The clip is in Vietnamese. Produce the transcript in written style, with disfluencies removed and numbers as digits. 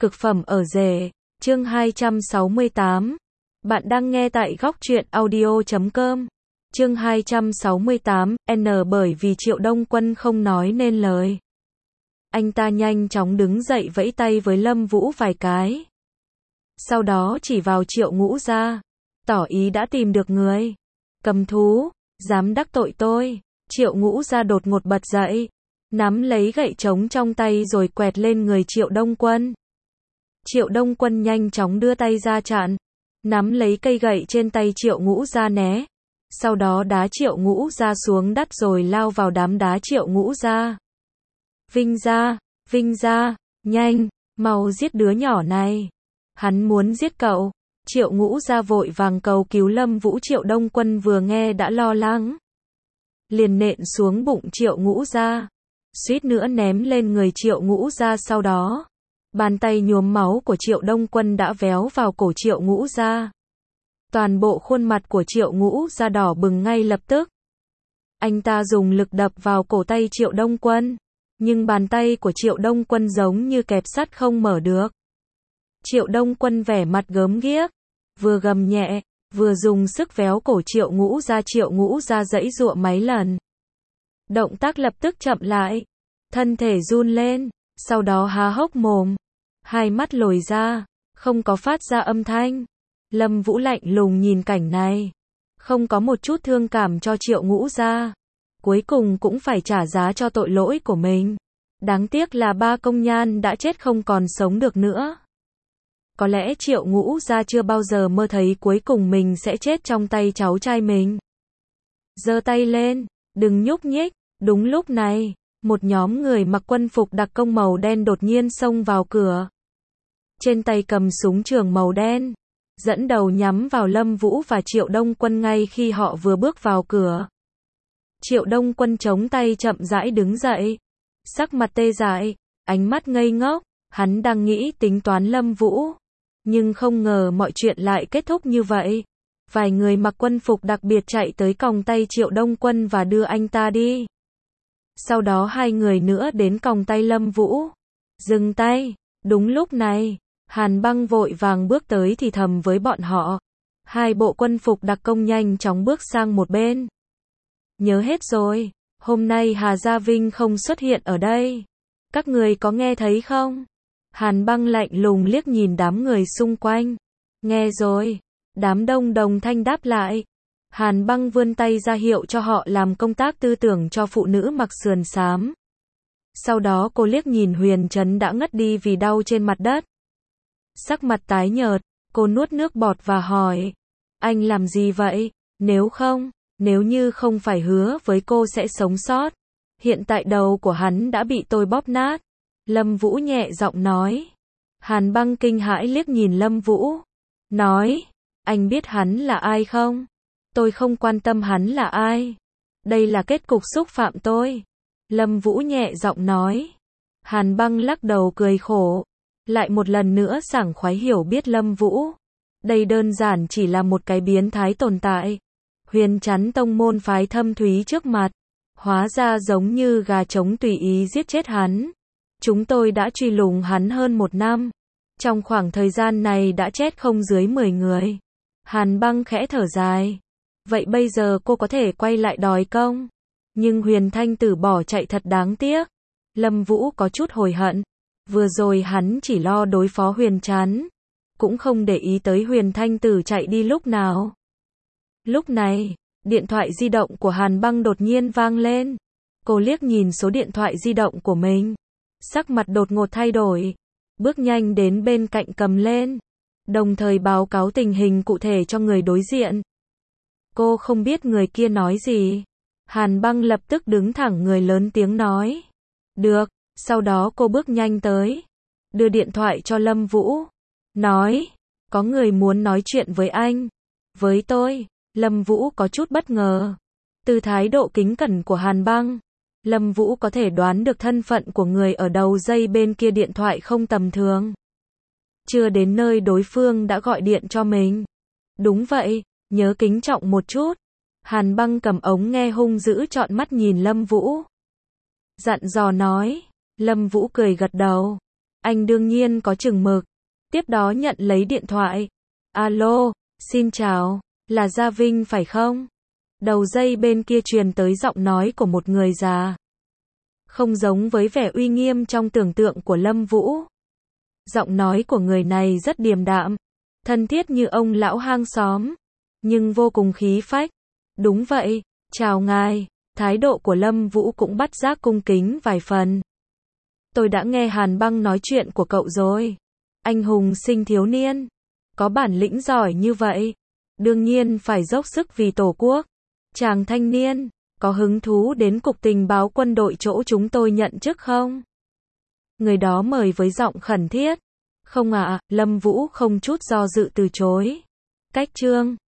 Cực phẩm ở rể, chương 268. Bạn đang nghe tại góc truyện audio.com. Chương 268, N bởi vì Triệu Đông Quân không nói nên lời. Anh ta nhanh chóng đứng dậy vẫy tay với Lâm Vũ vài cái. Sau đó chỉ vào Triệu Ngũ gia, tỏ ý đã tìm được người. Cầm thú, dám đắc tội tôi. Triệu Ngũ gia đột ngột bật dậy, nắm lấy gậy trống trong tay rồi quẹt lên người Triệu Đông Quân. Triệu Đông Quân nhanh chóng đưa tay ra chặn, nắm lấy cây gậy trên tay Triệu Ngũ gia né, sau đó đá Triệu Ngũ gia xuống đất rồi lao vào đám đá Triệu Ngũ gia. Vinh gia, nhanh, mau giết đứa nhỏ này. Hắn muốn giết cậu. Triệu Ngũ gia vội vàng cầu cứu Lâm Vũ. Triệu Đông Quân vừa nghe đã lo lắng, liền nện xuống bụng Triệu Ngũ gia, suýt nữa ném lên người Triệu Ngũ gia. Sau đó, bàn tay nhuốm máu của Triệu Đông Quân đã véo vào cổ Triệu Ngũ gia. Toàn bộ khuôn mặt của Triệu Ngũ gia đỏ bừng ngay lập tức. Anh ta dùng lực đập vào cổ tay Triệu Đông Quân, nhưng bàn tay của Triệu Đông Quân giống như kẹp sắt không mở được. Triệu Đông Quân vẻ mặt gớm ghiếc, vừa gầm nhẹ, vừa dùng sức véo cổ Triệu Ngũ gia. Triệu Ngũ gia giãy giụa mấy lần, động tác lập tức chậm lại, thân thể run lên, sau đó há hốc mồm, hai mắt lồi ra, không có phát ra âm thanh. Lâm Vũ lạnh lùng nhìn cảnh này, không có một chút thương cảm cho Triệu Ngũ gia. Cuối cùng cũng phải trả giá cho tội lỗi của mình. Đáng tiếc là ba công nhan đã chết không còn sống được nữa. Có lẽ Triệu Ngũ gia chưa bao giờ mơ thấy cuối cùng mình sẽ chết trong tay cháu trai mình. Giơ tay lên, đừng nhúc nhích. Đúng lúc này, một nhóm người mặc quân phục đặc công màu đen đột nhiên xông vào cửa. Trên tay cầm súng trường màu đen, dẫn đầu nhắm vào Lâm Vũ và Triệu Đông Quân. Ngay khi họ vừa bước vào cửa, Triệu Đông Quân chống tay chậm rãi đứng dậy, sắc mặt tê dại, ánh mắt ngây ngốc. Hắn đang nghĩ tính toán Lâm Vũ, nhưng không ngờ mọi chuyện lại kết thúc như vậy. Vài người mặc quân phục đặc biệt chạy tới còng tay Triệu Đông Quân và đưa anh ta đi. Sau đó hai người nữa đến còng tay Lâm Vũ. Dừng tay. Đúng lúc này, Hàn Băng vội vàng bước tới thì thầm với bọn họ. Hai bộ quân phục đặc công nhanh chóng bước sang một bên. Nhớ hết rồi, hôm nay Hà Gia Vinh không xuất hiện ở đây. Các người có nghe thấy không? Hàn Băng lạnh lùng liếc nhìn đám người xung quanh. Nghe rồi. Đám đông đồng thanh đáp lại. Hàn Băng vươn tay ra hiệu cho họ làm công tác tư tưởng cho phụ nữ mặc sườn xám. Sau đó cô liếc nhìn Huyền Trấn đã ngất đi vì đau trên mặt đất. Sắc mặt tái nhợt, cô nuốt nước bọt và hỏi. Anh làm gì vậy? Nếu như không phải hứa với cô sẽ sống sót. Hiện tại đầu của hắn đã bị tôi bóp nát. Lâm Vũ nhẹ giọng nói. Hàn Băng kinh hãi liếc nhìn Lâm Vũ. Nói, anh biết hắn là ai không? Tôi không quan tâm hắn là ai. Đây là kết cục xúc phạm tôi. Lâm Vũ nhẹ giọng nói. Hàn Băng lắc đầu cười khổ. Lại một lần nữa sảng khoái hiểu biết Lâm Vũ. Đây đơn giản chỉ là một cái biến thái tồn tại. Huyền Trấn tông môn phái thâm thúy trước mặt. Hóa ra giống như gà trống tùy ý giết chết hắn. Chúng tôi đã truy lùng hắn hơn 1 năm. Trong khoảng thời gian này đã chết không dưới 10 người. Hàn Băng khẽ thở dài. Vậy bây giờ cô có thể quay lại đòi công. Nhưng Huyền Thanh Tử bỏ chạy thật đáng tiếc. Lâm Vũ có chút hối hận. Vừa rồi hắn chỉ lo đối phó Huyền Trấn, cũng không để ý tới Huyền Thanh Tử chạy đi lúc nào. Lúc này, điện thoại di động của Hàn Băng đột nhiên vang lên. Cô liếc nhìn số điện thoại di động của mình. Sắc mặt đột ngột thay đổi. Bước nhanh đến bên cạnh cầm lên. Đồng thời báo cáo tình hình cụ thể cho người đối diện. Cô không biết người kia nói gì. Hàn Băng lập tức đứng thẳng người lớn tiếng nói. Được, sau đó cô bước nhanh tới. Đưa điện thoại cho Lâm Vũ. Nói, có người muốn nói chuyện với anh. Với tôi. Lâm Vũ có chút bất ngờ. Từ thái độ kính cẩn của Hàn Băng, Lâm Vũ có thể đoán được thân phận của người ở đầu dây bên kia điện thoại không tầm thường. Chưa đến nơi đối phương đã gọi điện cho mình. Đúng vậy, nhớ kính trọng một chút. Hàn Băng cầm ống nghe hung dữ trọn mắt nhìn Lâm Vũ. Dặn dò nói. Lâm Vũ cười gật đầu. Anh đương nhiên có chừng mực. Tiếp đó nhận lấy điện thoại. Alo, xin chào, là Gia Vinh phải không? Đầu dây bên kia truyền tới giọng nói của một người già. Không giống với vẻ uy nghiêm trong tưởng tượng của Lâm Vũ. Giọng nói của người này rất điềm đạm, thân thiết như ông lão hang xóm, nhưng vô cùng khí phách. Đúng vậy, chào ngài. Thái độ của Lâm Vũ cũng bắt giác cung kính vài phần. Tôi đã nghe Hàn Băng nói chuyện của cậu rồi. Anh hùng sinh thiếu niên, có bản lĩnh giỏi như vậy, đương nhiên phải dốc sức vì Tổ quốc. Chàng thanh niên, có hứng thú đến Cục Tình báo Quân đội chỗ chúng tôi nhận chức không? Người đó mời với giọng khẩn thiết. Không ạ, Lâm Vũ không chút do dự từ chối. Cách chương